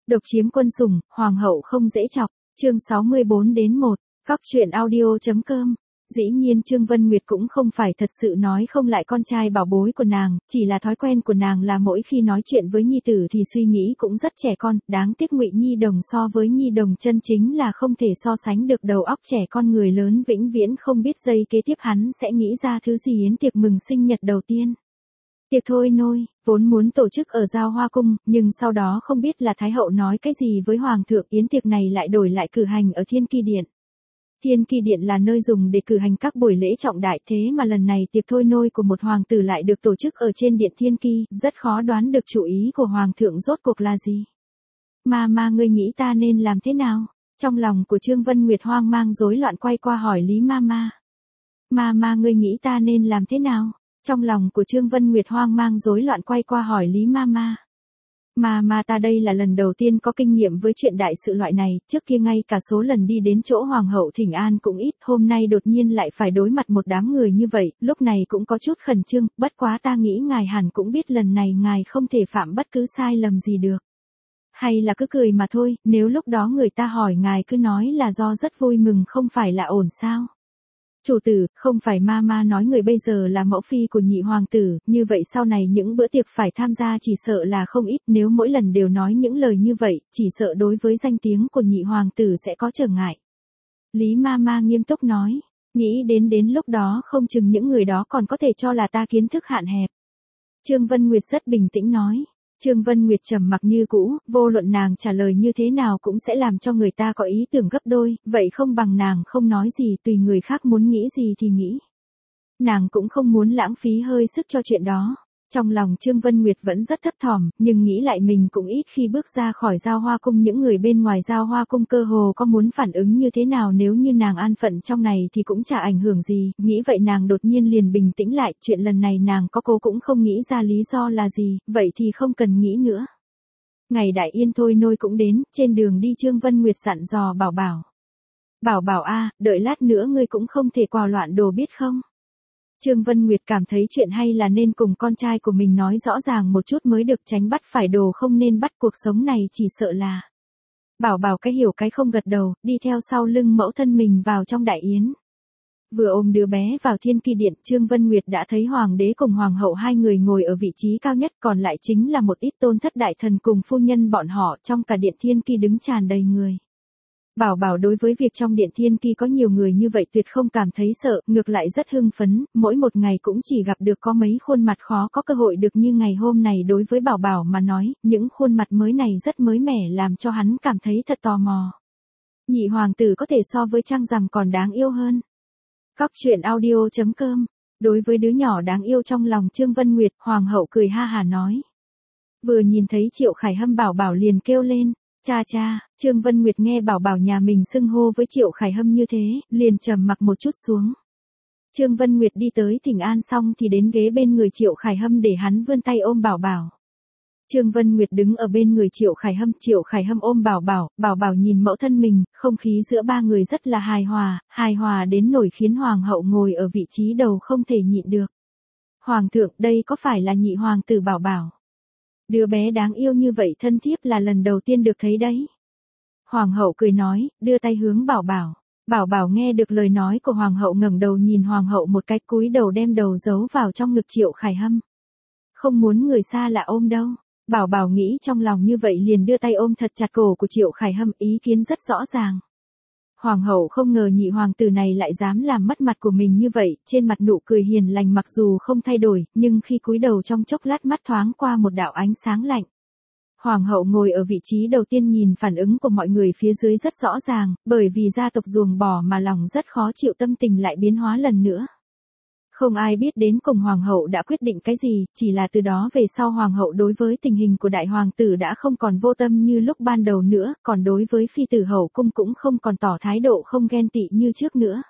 Độc chiếm quân sủng, hoàng hậu không dễ chọc. Chương 64-1. Cóc truyện audio.com. Dĩ nhiên Trương Vân Nguyệt cũng không phải thật sự nói không lại con trai bảo bối của nàng, chỉ là thói quen của nàng là mỗi khi nói chuyện với nhi tử thì suy nghĩ cũng rất trẻ con, đáng tiếc Ngụy Nhi Đồng so với Nhi Đồng chân chính là không thể so sánh được, đầu óc trẻ con người lớn vĩnh viễn không biết giây kế tiếp hắn sẽ nghĩ ra thứ gì. Yến tiệc mừng sinh nhật đầu tiên. Tiệc thôi nôi, vốn muốn tổ chức ở Giao Hoa Cung, nhưng sau đó không biết là Thái Hậu nói cái gì với Hoàng thượng, yến tiệc này lại đổi lại cử hành ở Thiên Ki Điện. Thiên Ki Điện là nơi dùng để cử hành các buổi lễ trọng đại, thế mà lần này tiệc thôi nôi của một hoàng tử lại được tổ chức ở trên điện Thiên Ki, rất khó đoán được chủ ý của Hoàng thượng rốt cuộc là gì. Mama ngươi nghĩ ta nên làm thế nào? Trong lòng của Trương Vân Nguyệt hoang mang rối loạn quay qua hỏi Lý Mama. Mama ngươi nghĩ ta nên làm thế nào? Trong lòng của Trương Vân Nguyệt hoang mang rối loạn quay qua hỏi Lý Mama. Mama ta đây là lần đầu tiên có kinh nghiệm với chuyện đại sự loại này, trước kia ngay cả số lần đi đến chỗ Hoàng hậu thỉnh an cũng ít, hôm nay đột nhiên lại phải đối mặt một đám người như vậy, lúc này cũng có chút khẩn trương, bất quá ta nghĩ ngài hẳn cũng biết lần này ngài không thể phạm bất cứ sai lầm gì được. Hay là cứ cười mà thôi, nếu lúc đó người ta hỏi ngài cứ nói là do rất vui mừng không phải là ổn sao? Chủ tử, không phải Mama nói người bây giờ là mẫu phi của nhị hoàng tử, như vậy sau này những bữa tiệc phải tham gia chỉ sợ là không ít, nếu mỗi lần đều nói những lời như vậy, chỉ sợ đối với danh tiếng của nhị hoàng tử sẽ có trở ngại. Lý Mama nghiêm túc nói, nghĩ đến lúc đó không chừng những người đó còn có thể cho là ta kiến thức hạn hẹp. Trương Vân Nguyệt rất bình tĩnh nói. Trương Vân Nguyệt trầm mặc như cũ, vô luận nàng trả lời như thế nào cũng sẽ làm cho người ta có ý tưởng gấp đôi, vậy không bằng nàng không nói gì, tùy người khác muốn nghĩ gì thì nghĩ. Nàng cũng không muốn lãng phí hơi sức cho chuyện đó. Trong lòng Trương Vân Nguyệt vẫn rất thấp thỏm, nhưng nghĩ lại mình cũng ít khi bước ra khỏi Giao Hoa Cung, những người bên ngoài Giao Hoa Cung cơ hồ có muốn phản ứng như thế nào nếu như nàng an phận trong này thì cũng chả ảnh hưởng gì, nghĩ vậy nàng đột nhiên liền bình tĩnh lại, chuyện lần này nàng có cố cũng không nghĩ ra lý do là gì, vậy thì không cần nghĩ nữa. Ngày đại yên thôi nôi cũng đến, trên đường đi Trương Vân Nguyệt dặn dò Bảo Bảo. Bảo Bảo a, đợi lát nữa ngươi cũng không thể quào loạn đồ biết không? Trương Vân Nguyệt cảm thấy chuyện hay là nên cùng con trai của mình nói rõ ràng một chút mới được, tránh bắt phải đồ không nên bắt, cuộc sống này chỉ sợ là. Bảo Bảo cái hiểu cái không gật đầu, đi theo sau lưng mẫu thân mình vào trong đại yến. Vừa ôm đứa bé vào Thiên Ki Điện, Trương Vân Nguyệt đã thấy hoàng đế cùng hoàng hậu hai người ngồi ở vị trí cao nhất, còn lại chính là một ít tôn thất đại thần cùng phu nhân bọn họ, trong cả điện Thiên Ki đứng tràn đầy người. Bảo Bảo đối với việc trong điện Thiên Ki có nhiều người như vậy tuyệt không cảm thấy sợ, ngược lại rất hưng phấn, mỗi một ngày cũng chỉ gặp được có mấy khuôn mặt khó có cơ hội được như ngày hôm này. Đối với Bảo Bảo mà nói, những khuôn mặt mới này rất mới mẻ làm cho hắn cảm thấy thật tò mò. Nhị hoàng tử có thể so với Trăng Rằm còn đáng yêu hơn. Cóc truyện audio.com. Đối với đứa nhỏ đáng yêu trong lòng Trương Vân Nguyệt, hoàng hậu cười ha hà nói. Vừa nhìn thấy Triệu Khải Hâm, Bảo Bảo liền kêu lên. Cha cha, Trương Vân Nguyệt nghe Bảo Bảo nhà mình xưng hô với Triệu Khải Hâm như thế, liền trầm mặc một chút xuống. Trương Vân Nguyệt đi tới thỉnh an xong thì đến ghế bên người Triệu Khải Hâm để hắn vươn tay ôm Bảo Bảo. Trương Vân Nguyệt đứng ở bên người Triệu Khải Hâm ôm Bảo Bảo, Bảo Bảo nhìn mẫu thân mình, không khí giữa ba người rất là hài hòa đến nỗi khiến hoàng hậu ngồi ở vị trí đầu không thể nhịn được. Hoàng thượng, đây có phải là nhị hoàng tử Bảo Bảo? Đứa bé đáng yêu như vậy thân thiếp là lần đầu tiên được thấy đấy. Hoàng hậu cười nói, đưa tay hướng Bảo Bảo. Bảo Bảo nghe được lời nói của hoàng hậu ngẩng đầu nhìn hoàng hậu một cái, cúi đầu đem đầu giấu vào trong ngực Triệu Khải Hâm. Không muốn người xa lạ ôm đâu. Bảo Bảo nghĩ trong lòng như vậy liền đưa tay ôm thật chặt cổ của Triệu Khải Hâm, ý kiến rất rõ ràng. Hoàng hậu không ngờ nhị hoàng tử này lại dám làm mất mặt của mình như vậy, trên mặt nụ cười hiền lành mặc dù không thay đổi, nhưng khi cúi đầu trong chốc lát mắt thoáng qua một đạo ánh sáng lạnh. Hoàng hậu ngồi ở vị trí đầu tiên nhìn phản ứng của mọi người phía dưới rất rõ ràng, bởi vì gia tộc ruồng bỏ mà lòng rất khó chịu, tâm tình lại biến hóa lần nữa. Không ai biết đến cùng hoàng hậu đã quyết định cái gì, chỉ là từ đó về sau hoàng hậu đối với tình hình của đại hoàng tử đã không còn vô tâm như lúc ban đầu nữa, còn đối với phi tử hậu cung cũng không còn tỏ thái độ không ghen tị như trước nữa.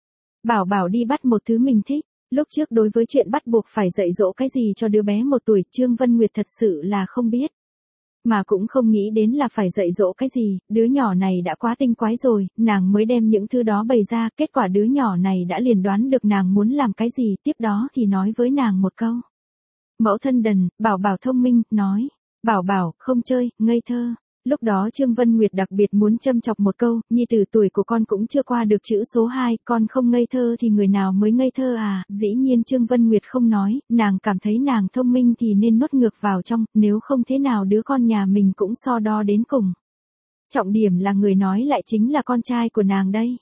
Bảo Bảo đi bắt một thứ mình thích, lúc trước đối với chuyện bắt buộc phải dạy dỗ cái gì cho đứa bé 1 tuổi, Trương Vân Nguyệt thật sự là không biết. Mà cũng không nghĩ đến là phải dạy dỗ cái gì, đứa nhỏ này đã quá tinh quái rồi, nàng mới đem những thứ đó bày ra, kết quả đứa nhỏ này đã liền đoán được nàng muốn làm cái gì, tiếp đó thì nói với nàng một câu. Mẫu thân đần, Bảo Bảo thông minh, nói, Bảo Bảo, không chơi, ngây thơ. Lúc đó Trương Vân Nguyệt đặc biệt muốn châm chọc một câu, nhi tử tuổi của con cũng chưa qua được chữ số 2, con không ngây thơ thì người nào mới ngây thơ à, dĩ nhiên Trương Vân Nguyệt không nói, nàng cảm thấy nàng thông minh thì nên nuốt ngược vào trong, nếu không thế nào đứa con nhà mình cũng so đo đến cùng. Trọng điểm là người nói lại chính là con trai của nàng đây.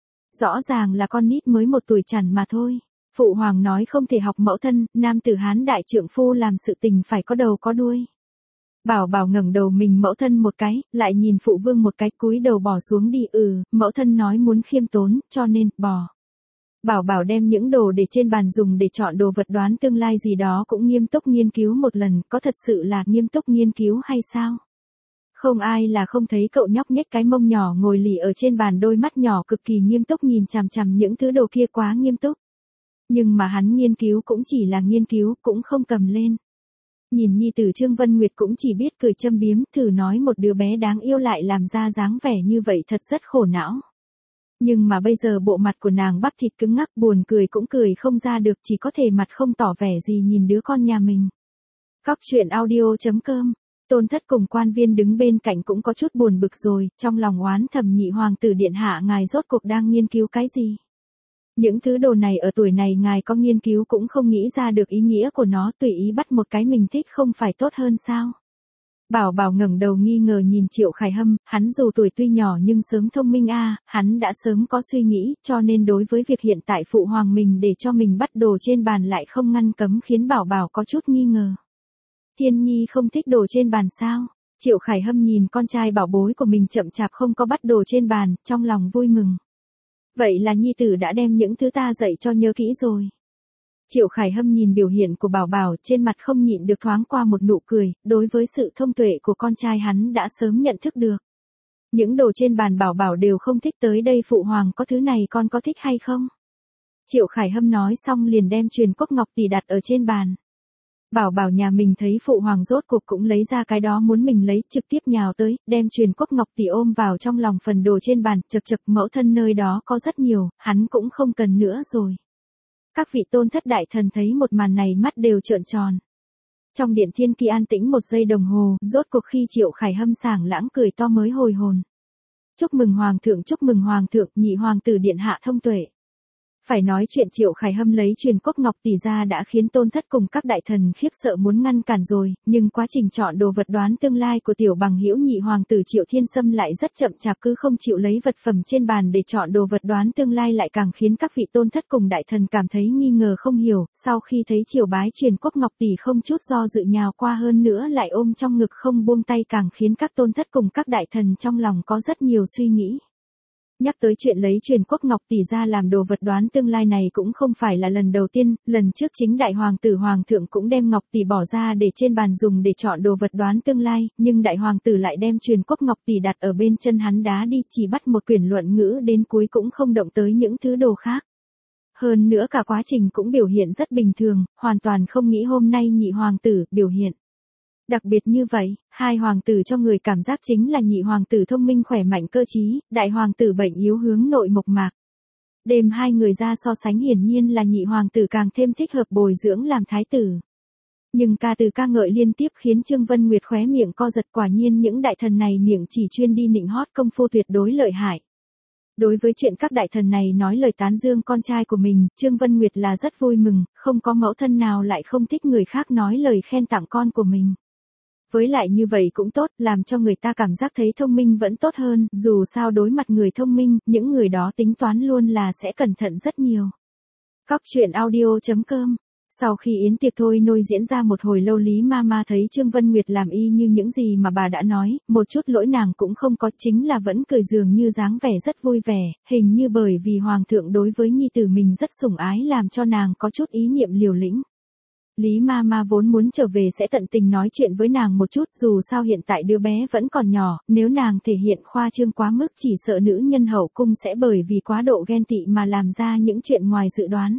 Rõ ràng là con nít mới 1 tuổi chẵn mà thôi. Phụ hoàng nói không thể học mẫu thân, nam tử Hán đại trượng phu làm sự tình phải có đầu có đuôi. Bảo Bảo ngẩng đầu mình mẫu thân một cái, lại nhìn phụ vương một cái, cúi đầu bỏ xuống đi. Mẫu thân nói muốn khiêm tốn, cho nên, bỏ. Bảo Bảo đem những đồ để trên bàn dùng để chọn đồ vật đoán tương lai gì đó cũng nghiêm túc nghiên cứu một lần, có thật sự là nghiêm túc nghiên cứu hay sao? Không ai là không thấy cậu nhóc nhếch cái mông nhỏ ngồi lì ở trên bàn, đôi mắt nhỏ cực kỳ nghiêm túc nhìn chằm chằm những thứ đồ kia, quá nghiêm túc. Nhưng mà hắn nghiên cứu cũng chỉ là nghiên cứu, cũng không cầm lên. Nhìn nhi tử Trương Vân Nguyệt cũng chỉ biết cười châm biếm, thử nói một đứa bé đáng yêu lại làm ra dáng vẻ như vậy thật rất khổ não. Nhưng mà bây giờ bộ mặt của nàng bắp thịt cứng ngắc, buồn cười cũng cười không ra được, chỉ có thể mặt không tỏ vẻ gì nhìn đứa con nhà mình. Cóc truyện audio.com. Tôn Thất cùng quan viên đứng bên cạnh cũng có chút buồn bực rồi, trong lòng oán thầm nhị hoàng tử điện hạ ngài rốt cuộc đang nghiên cứu cái gì. Những thứ đồ này ở tuổi này ngài có nghiên cứu cũng không nghĩ ra được ý nghĩa của nó, tùy ý bắt một cái mình thích không phải tốt hơn sao. Bảo Bảo ngẩng đầu nghi ngờ nhìn Triệu Khải Hâm, hắn dù tuổi tuy nhỏ nhưng sớm thông minh hắn đã sớm có suy nghĩ, cho nên đối với việc hiện tại phụ hoàng mình để cho mình bắt đồ trên bàn lại không ngăn cấm khiến Bảo Bảo có chút nghi ngờ. Thiên Nhi không thích đồ trên bàn sao? Triệu Khải Hâm nhìn con trai bảo bối của mình chậm chạp không có bắt đồ trên bàn, trong lòng vui mừng. Vậy là nhi tử đã đem những thứ ta dạy cho nhớ kỹ rồi. Triệu Khải Hâm nhìn biểu hiện của Bảo Bảo, trên mặt không nhịn được thoáng qua một nụ cười, đối với sự thông tuệ của con trai hắn đã sớm nhận thức được. Những đồ trên bàn Bảo Bảo đều không thích, tới đây phụ hoàng có thứ này con có thích hay không? Triệu Khải Hâm nói xong liền đem truyền cốc ngọc tỷ đặt ở trên bàn. Bảo Bảo nhà mình thấy phụ hoàng rốt cuộc cũng lấy ra cái đó muốn mình lấy, trực tiếp nhào tới, đem truyền cốc ngọc tỷ ôm vào trong lòng phần đồ trên bàn, chật chật mẫu thân nơi đó có rất nhiều, hắn cũng không cần nữa rồi. Các vị tôn thất đại thần thấy một màn này mắt đều trợn tròn. Trong điện thiên kỳ an tĩnh 1 giây đồng hồ, rốt cuộc khi Triệu Khải Hâm sảng lãng cười to mới hồi hồn. Chúc mừng hoàng thượng, nhị hoàng tử điện hạ thông tuệ. Phải nói chuyện Triệu Khải Hâm lấy truyền cốc ngọc tỷ ra đã khiến tôn thất cùng các đại thần khiếp sợ muốn ngăn cản rồi, nhưng quá trình chọn đồ vật đoán tương lai của tiểu bằng hữu nhị hoàng tử Triệu Thiên Sâm lại rất chậm chạp, cứ không chịu lấy vật phẩm trên bàn để chọn đồ vật đoán tương lai, lại càng khiến các vị tôn thất cùng đại thần cảm thấy nghi ngờ không hiểu, sau khi thấy Triệu bái truyền cốc ngọc tỷ không chút do dự nhào qua, hơn nữa lại ôm trong ngực không buông tay, càng khiến các tôn thất cùng các đại thần trong lòng có rất nhiều suy nghĩ. Nhắc tới chuyện lấy truyền cốc ngọc tỷ ra làm đồ vật đoán tương lai này cũng không phải là lần đầu tiên, lần trước chính đại hoàng tử hoàng thượng cũng đem ngọc tỷ bỏ ra để trên bàn dùng để chọn đồ vật đoán tương lai, nhưng đại hoàng tử lại đem truyền cốc ngọc tỷ đặt ở bên chân hắn đá đi, chỉ bắt một quyển luận ngữ đến cuối cũng không động tới những thứ đồ khác. Hơn nữa cả quá trình cũng biểu hiện rất bình thường, hoàn toàn không nghĩ hôm nay nhị hoàng tử biểu hiện đặc biệt như vậy. Hai hoàng tử cho người cảm giác chính là nhị hoàng tử thông minh khỏe mạnh cơ trí, đại hoàng tử bệnh yếu hướng nội mộc mạc. Đem hai người ra so sánh hiển nhiên là nhị hoàng tử càng thêm thích hợp bồi dưỡng làm thái tử. Nhưng ca từ ca ngợi liên tiếp khiến Trương Vân Nguyệt khóe miệng co giật, quả nhiên những đại thần này miệng chỉ chuyên đi nịnh hót, công phu tuyệt đối lợi hại. Đối với chuyện các đại thần này nói lời tán dương con trai của mình, Trương Vân Nguyệt là rất vui mừng, không có mẫu thân nào lại không thích người khác nói lời khen tặng con của mình. Với lại như vậy cũng tốt, làm cho người ta cảm giác thấy thông minh vẫn tốt hơn, dù sao đối mặt người thông minh, những người đó tính toán luôn là sẽ cẩn thận rất nhiều. Cóc truyện audio.com. Sau khi yến tiệc thôi nôi diễn ra một hồi lâu, Lý Mama thấy Trương Vân Nguyệt làm y như những gì mà bà đã nói, một chút lỗi nàng cũng không có, chính là vẫn cười dường như dáng vẻ rất vui vẻ, hình như bởi vì hoàng thượng đối với nhi tử mình rất sủng ái làm cho nàng có chút ý niệm liều lĩnh. Lý Mama vốn muốn trở về sẽ tận tình nói chuyện với nàng một chút, dù sao hiện tại đứa bé vẫn còn nhỏ, nếu nàng thể hiện khoa trương quá mức chỉ sợ nữ nhân hậu cung sẽ bởi vì quá độ ghen tị mà làm ra những chuyện ngoài dự đoán.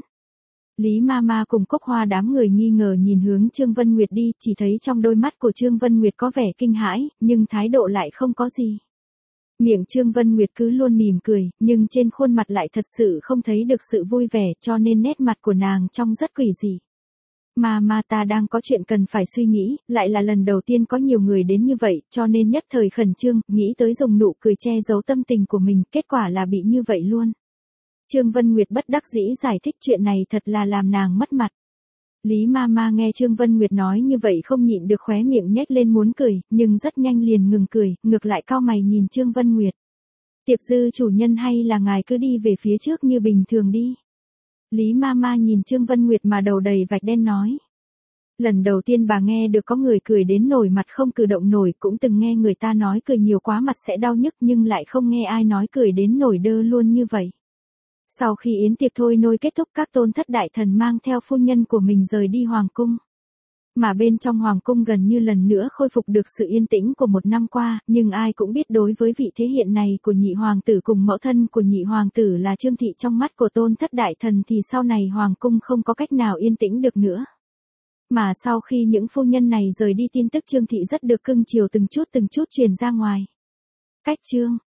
Lý Mama cùng Cốc Hoa đám người nghi ngờ nhìn hướng Trương Vân Nguyệt đi, chỉ thấy trong đôi mắt của Trương Vân Nguyệt có vẻ kinh hãi, nhưng thái độ lại không có gì. Miệng Trương Vân Nguyệt cứ luôn mỉm cười, nhưng trên khuôn mặt lại thật sự không thấy được sự vui vẻ, cho nên nét mặt của nàng trông rất quỷ dị. Mà ta đang có chuyện cần phải suy nghĩ, lại là lần đầu tiên có nhiều người đến như vậy, cho nên nhất thời khẩn trương, nghĩ tới dùng nụ cười che giấu tâm tình của mình, kết quả là bị như vậy luôn. Trương Vân Nguyệt bất đắc dĩ giải thích chuyện này thật là làm nàng mất mặt. Lý Mama nghe Trương Vân Nguyệt nói như vậy không nhịn được khóe miệng nhếch lên muốn cười, nhưng rất nhanh liền ngừng cười, ngược lại cau mày nhìn Trương Vân Nguyệt. Tiệp dư chủ nhân hay là ngài cứ đi về phía trước như bình thường đi. Lý Mama nhìn Trương Vân Nguyệt mà đầu đầy vạch đen nói. Lần đầu tiên bà nghe được có người cười đến nổi mặt không cử động nổi, cũng từng nghe người ta nói cười nhiều quá mặt sẽ đau nhức nhưng lại không nghe ai nói cười đến nổi đơ luôn như vậy. Sau khi yến tiệc thôi nôi kết thúc, các tôn thất đại thần mang theo phu nhân của mình rời đi hoàng cung. Mà bên trong hoàng cung gần như lần nữa khôi phục được sự yên tĩnh của một năm qua, nhưng ai cũng biết đối với vị thế hiện này của nhị hoàng tử cùng mẫu thân của nhị hoàng tử là Trương Thị trong mắt của tôn thất đại thần thì sau này hoàng cung không có cách nào yên tĩnh được nữa. Mà sau khi những phu nhân này rời đi tin tức Trương Thị rất được cưng chiều từng chút truyền ra ngoài. Cách chương